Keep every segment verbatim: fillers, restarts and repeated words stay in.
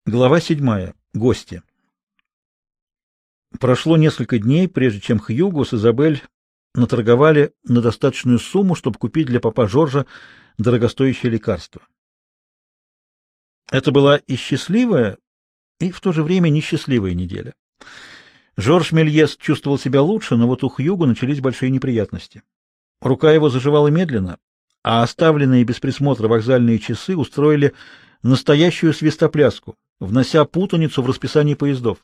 Глава седьмая. Гости. Прошло несколько дней, прежде чем Хьюго с Изабель наторговали на достаточную сумму, чтобы купить для папа Жоржа дорогостоящее лекарство. Это была и счастливая, и в то же время несчастливая неделя. Жорж Мельес чувствовал себя лучше, но вот у Хьюго начались большие неприятности. Рука его заживала медленно, а оставленные без присмотра вокзальные часы устроили настоящую свистопляску, внося путаницу в расписании поездов.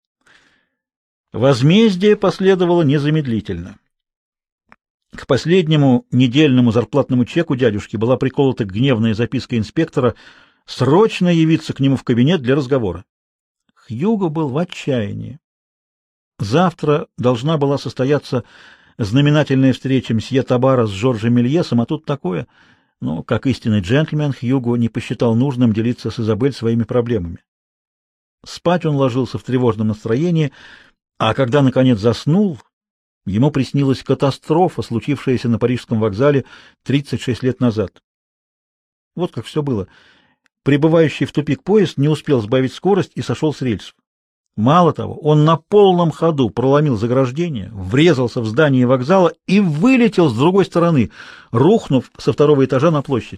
Возмездие последовало незамедлительно. К последнему недельному зарплатному чеку дядюшки была приколота гневная записка инспектора срочно явиться к нему в кабинет для разговора. Хьюго был в отчаянии. Завтра должна была состояться знаменательная встреча мсье Табара с Жоржем Мельесом, а тут такое. Но, как истинный джентльмен, Хьюго не посчитал нужным делиться с Изабель своими проблемами. Спать он ложился в тревожном настроении, а когда, наконец, заснул, ему приснилась катастрофа, случившаяся на Парижском вокзале тридцать шесть лет назад. Вот как все было. Прибывающий в тупик поезд не успел сбавить скорость и сошел с рельсов. Мало того, он на полном ходу проломил заграждение, врезался в здание вокзала и вылетел с другой стороны, рухнув со второго этажа на площадь.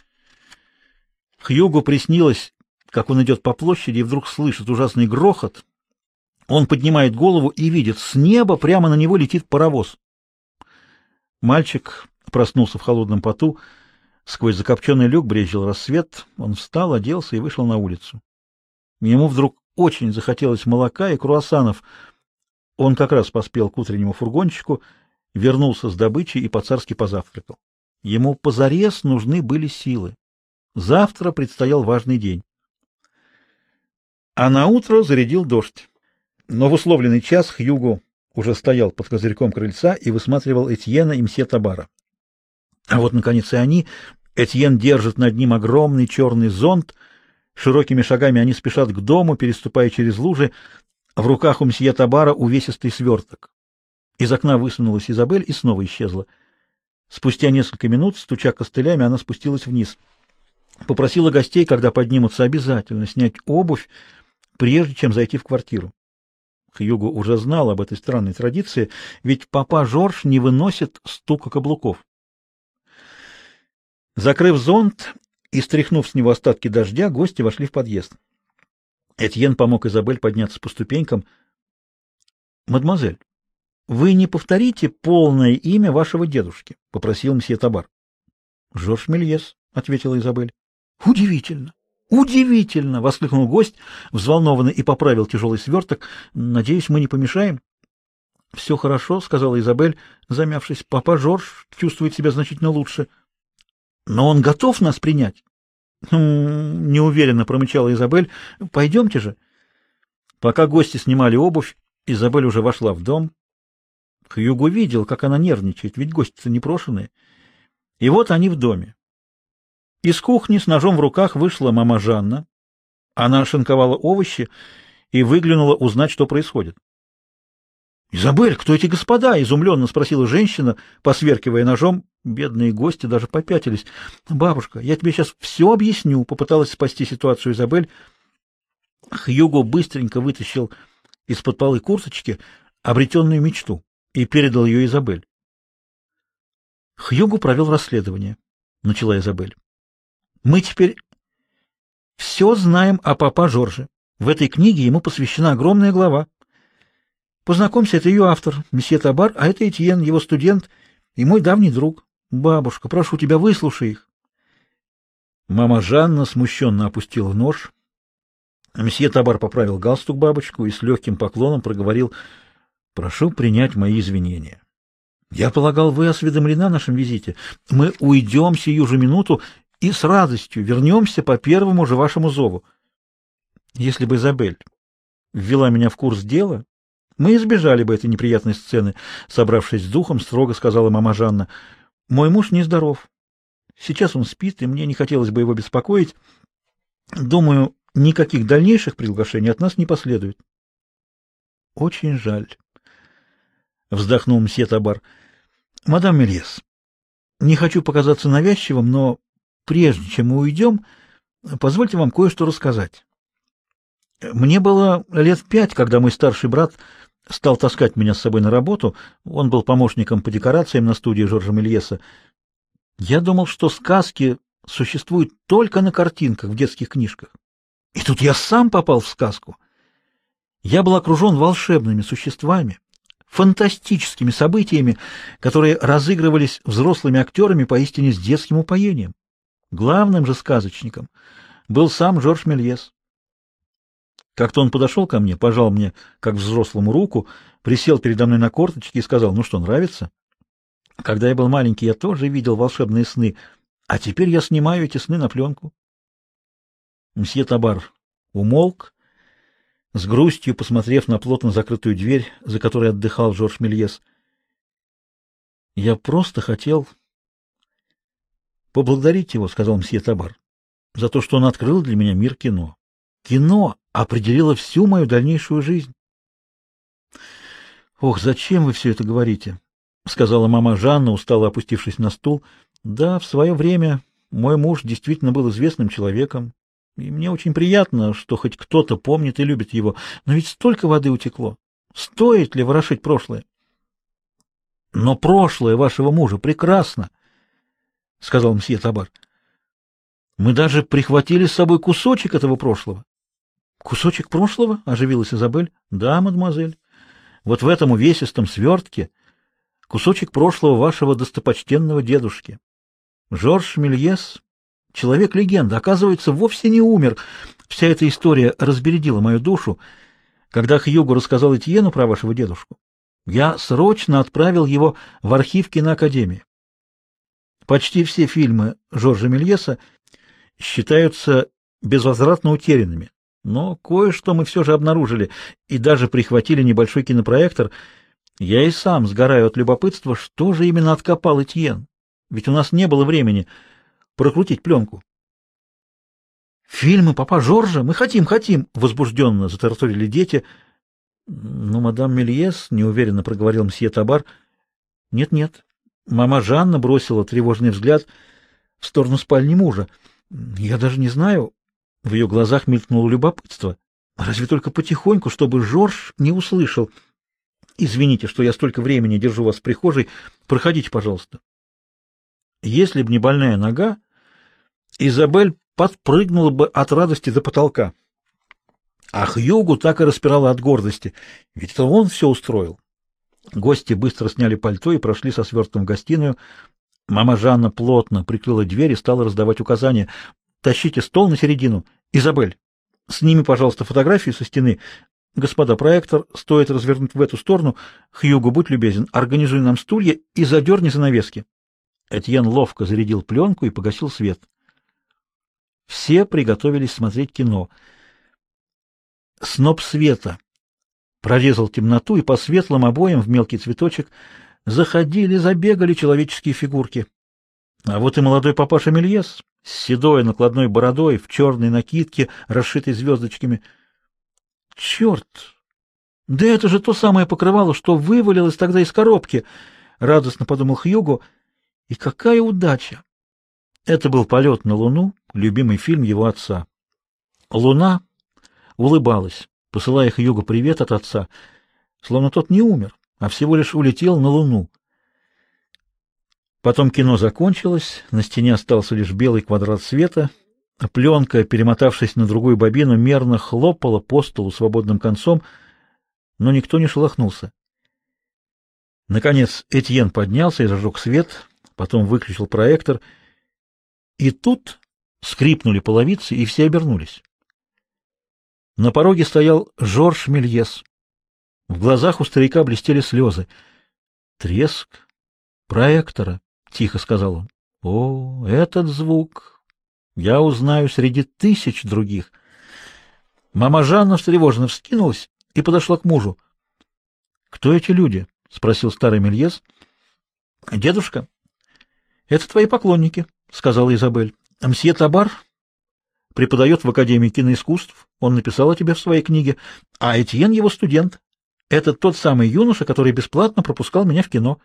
Хьюго приснилось, как он идет по площади и вдруг слышит ужасный грохот. Он поднимает голову и видит, с неба прямо на него летит паровоз. Мальчик проснулся в холодном поту, сквозь закопченный люк брезжил рассвет. Он встал, оделся и вышел на улицу. Ему вдруг очень захотелось молока и круассанов. Он как раз поспел к утреннему фургончику, вернулся с добычей и по-царски позавтракал. Ему позарез нужны были силы. Завтра предстоял важный день. А наутро зарядил дождь. Но в условленный час Хьюго уже стоял под козырьком крыльца и высматривал Этьена и мсье Табара. А вот, наконец, и они. Этьен держит над ним огромный черный зонт. Широкими шагами они спешат к дому, переступая через лужи. В руках у мсье Табара увесистый сверток. Из окна высунулась Изабель и снова исчезла. Спустя несколько минут, стуча костылями, она спустилась вниз. Попросила гостей, когда поднимутся, обязательно снять обувь, прежде чем зайти в квартиру. Хьюго уже знал об этой странной традиции, ведь папа Жорж не выносит стука каблуков. Закрыв зонт и стряхнув с него остатки дождя, гости вошли в подъезд. Этьен помог Изабель подняться по ступенькам. — Мадемуазель, вы не повторите полное имя вашего дедушки? — попросил мсье Табар. — Жорж Мельес, — ответила Изабель. — Удивительно! Удивительно! — воскликнул гость, взволнованный, и поправил тяжелый сверток. — Надеюсь, мы не помешаем? — Все хорошо, — сказала Изабель, замявшись. — Папа Жорж чувствует себя значительно лучше. — Но он готов нас принять? — Хм, неуверенно промычала Изабель. — Пойдемте же. Пока гости снимали обувь, Изабель уже вошла в дом. Хьюго видел, как она нервничает, ведь гости-то непрошеные. И вот они в доме. Из кухни с ножом в руках вышла мама Жанна. Она шинковала овощи и выглянула узнать, что происходит. — Изабель, кто эти господа? — изумленно спросила женщина, посверкивая ножом. Бедные гости даже попятились. — Бабушка, я тебе сейчас все объясню, — попыталась спасти ситуацию Изабель. Хьюго быстренько вытащил из-под полы курточки обретенную мечту и передал ее Изабель. — Хьюго провел расследование, — начала Изабель. — Мы теперь все знаем о папа Жорже. В этой книге ему посвящена огромная глава. Познакомься, это ее автор, месье Табар, а это Этьен, его студент и мой давний друг. Бабушка, прошу тебя, выслушай их. Мама Жанна смущенно опустила нож. Месье Табар поправил галстук бабочку и с легким поклоном проговорил: прошу принять мои извинения. Я полагал, вы осведомлены о нашем визите. Мы уйдем сию же минуту и с радостью вернемся по первому же вашему зову. Если бы Изабель ввела меня в курс дела, мы избежали бы этой неприятной сцены, собравшись с духом, строго сказала мама Жанна. Мой муж нездоров. Сейчас он спит, и мне не хотелось бы его беспокоить. Думаю, никаких дальнейших приглашений от нас не последует. Очень жаль, вздохнул мсье Табар. Мадам Мельес, не хочу показаться навязчивым, но прежде чем мы уйдем, позвольте вам кое-что рассказать. Мне было лет пять, когда мой старший брат стал таскать меня с собой на работу. Он был помощником по декорациям на студии Жоржа Мельеса. Я думал, что сказки существуют только на картинках в детских книжках. И тут я сам попал в сказку. Я был окружен волшебными существами, фантастическими событиями, которые разыгрывались взрослыми актерами поистине с детским упоением. Главным же сказочником был сам Жорж Мельес. Как-то он подошел ко мне, пожал мне, как взрослому, руку, присел передо мной на корточки и сказал: «Ну что, нравится? Когда я был маленький, я тоже видел волшебные сны, а теперь я снимаю эти сны на пленку». Мсье Табар умолк, с грустью посмотрев на плотно закрытую дверь, за которой отдыхал Жорж Мельес. «Я просто хотел поблагодарить его, — сказал мсье Табар, — за то, что он открыл для меня мир кино. Кино определило всю мою дальнейшую жизнь». «Ох, зачем вы все это говорите?» — сказала мама Жанна, устало опустившись на стул. «Да, в свое время мой муж действительно был известным человеком, и мне очень приятно, что хоть кто-то помнит и любит его. Но ведь столько воды утекло. Стоит ли ворошить прошлое?» «Но прошлое вашего мужа прекрасно», — сказал мсье Табар. «Мы даже прихватили с собой кусочек этого прошлого». «Кусочек прошлого?» — оживилась Изабель. «Да, мадемуазель. Вот в этом увесистом свертке кусочек прошлого вашего достопочтенного дедушки. Жорж Мельес, человек-легенда, оказывается, вовсе не умер. Вся эта история разбередила мою душу. Когда Хьюго рассказал Этьену про вашего дедушку, я срочно отправил его в архив киноакадемии. Почти все фильмы Жоржа Мельеса считаются безвозвратно утерянными, но кое-что мы все же обнаружили и даже прихватили небольшой кинопроектор. Я и сам сгораю от любопытства, что же именно откопал Этьен, ведь у нас не было времени прокрутить пленку». «Фильмы папа Жоржа? Мы хотим, хотим!» — возбужденно затараторили дети. «Ну, мадам Мельес», — неуверенно проговорил мсье Табар. «Нет-нет». Мама Жанна бросила тревожный взгляд в сторону спальни мужа. «Я даже не знаю». В ее глазах мелькнуло любопытство. «Разве только потихоньку, чтобы Жорж не услышал. Извините, что я столько времени держу вас в прихожей. Проходите, пожалуйста». Если б не больная нога, Изабель подпрыгнула бы от радости до потолка. А Хьюгу так и распирала от гордости, ведь это он все устроил. Гости быстро сняли пальто и прошли со свертом в гостиную. Мама Жанна плотно прикрыла дверь и стала раздавать указания. «Тащите стол на середину. Изабель, сними, пожалуйста, фотографию со стены. Господа, проектор стоит развернуть в эту сторону. Хьюго, будь любезен, организуй нам стулья и задерни занавески». Этьен ловко зарядил пленку и погасил свет. Все приготовились смотреть кино. Сноп света прорезал темноту, и по светлым обоям в мелкий цветочек заходили, забегали человеческие фигурки. А вот и молодой папаша Мельес с седой накладной бородой, в черной накидке, расшитой звездочками. «Черт! Да это же то самое покрывало, что вывалилось тогда из коробки!» — радостно подумал Хьюго. «И какая удача!» Это был «Полет на Луну», любимый фильм его отца. Луна улыбалась, посылая Хьюго привет от отца, словно тот не умер, а всего лишь улетел на Луну. Потом кино закончилось, на стене остался лишь белый квадрат света, а пленка, перемотавшись на другую бобину, мерно хлопала по столу свободным концом, но никто не шелохнулся. Наконец Этьен поднялся и зажег свет, потом выключил проектор, и тут скрипнули половицы, и все обернулись. На пороге стоял Жорж Мельес. В глазах у старика блестели слезы. «Треск проектора», — тихо сказал он. «О, этот звук я узнаю среди тысяч других». Мама Жанна встревоженно вскинулась и подошла к мужу. «Кто эти люди?» — спросил старый Мельес. «Дедушка, это твои поклонники», — сказала Изабель. «Мсье Табар преподает в Академии киноискусств, он написал о тебе в своей книге, а Этьен его студент. Это тот самый юноша, который бесплатно пропускал меня в кино».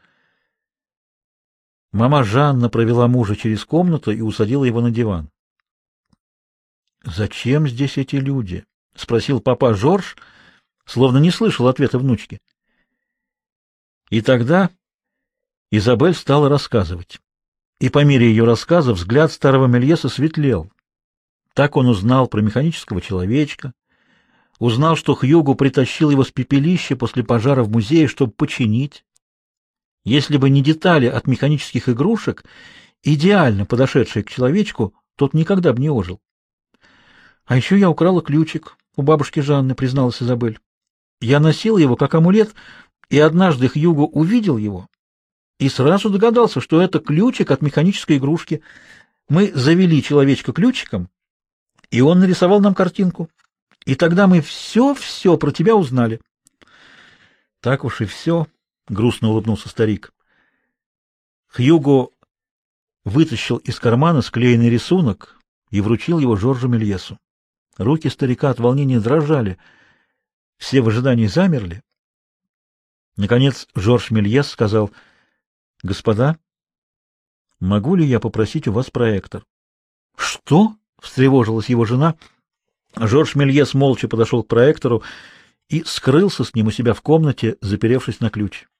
Мама Жанна провела мужа через комнату и усадила его на диван. «Зачем здесь эти люди?» — спросил папа Жорж, словно не слышал ответа внучки. И тогда Изабель стала рассказывать. И по мере ее рассказа взгляд старого Мельеса светлел. Так он узнал про механического человечка, узнал, что Хьюго притащил его с пепелища после пожара в музее, чтобы починить. Если бы не детали от механических игрушек, идеально подошедшие к человечку, тот никогда бы не ожил. — А еще я украла ключик у бабушки Жанны, — призналась Изабель. Я носила его как амулет, и однажды Хьюго увидел его и сразу догадался, что это ключик от механической игрушки. Мы завели человечка ключиком, и он нарисовал нам картинку. И тогда мы все-все про тебя узнали. — Так уж и все, — грустно улыбнулся старик. Хьюго вытащил из кармана склеенный рисунок и вручил его Жоржу Мельесу. Руки старика от волнения дрожали. Все в ожидании замерли. Наконец Жорж Мельес сказал: — Господа, могу ли я попросить у вас проектор? — Что? — встревожилась его жена. Жорж Мельес молча подошел к проектору и скрылся с ним у себя в комнате, заперевшись на ключ.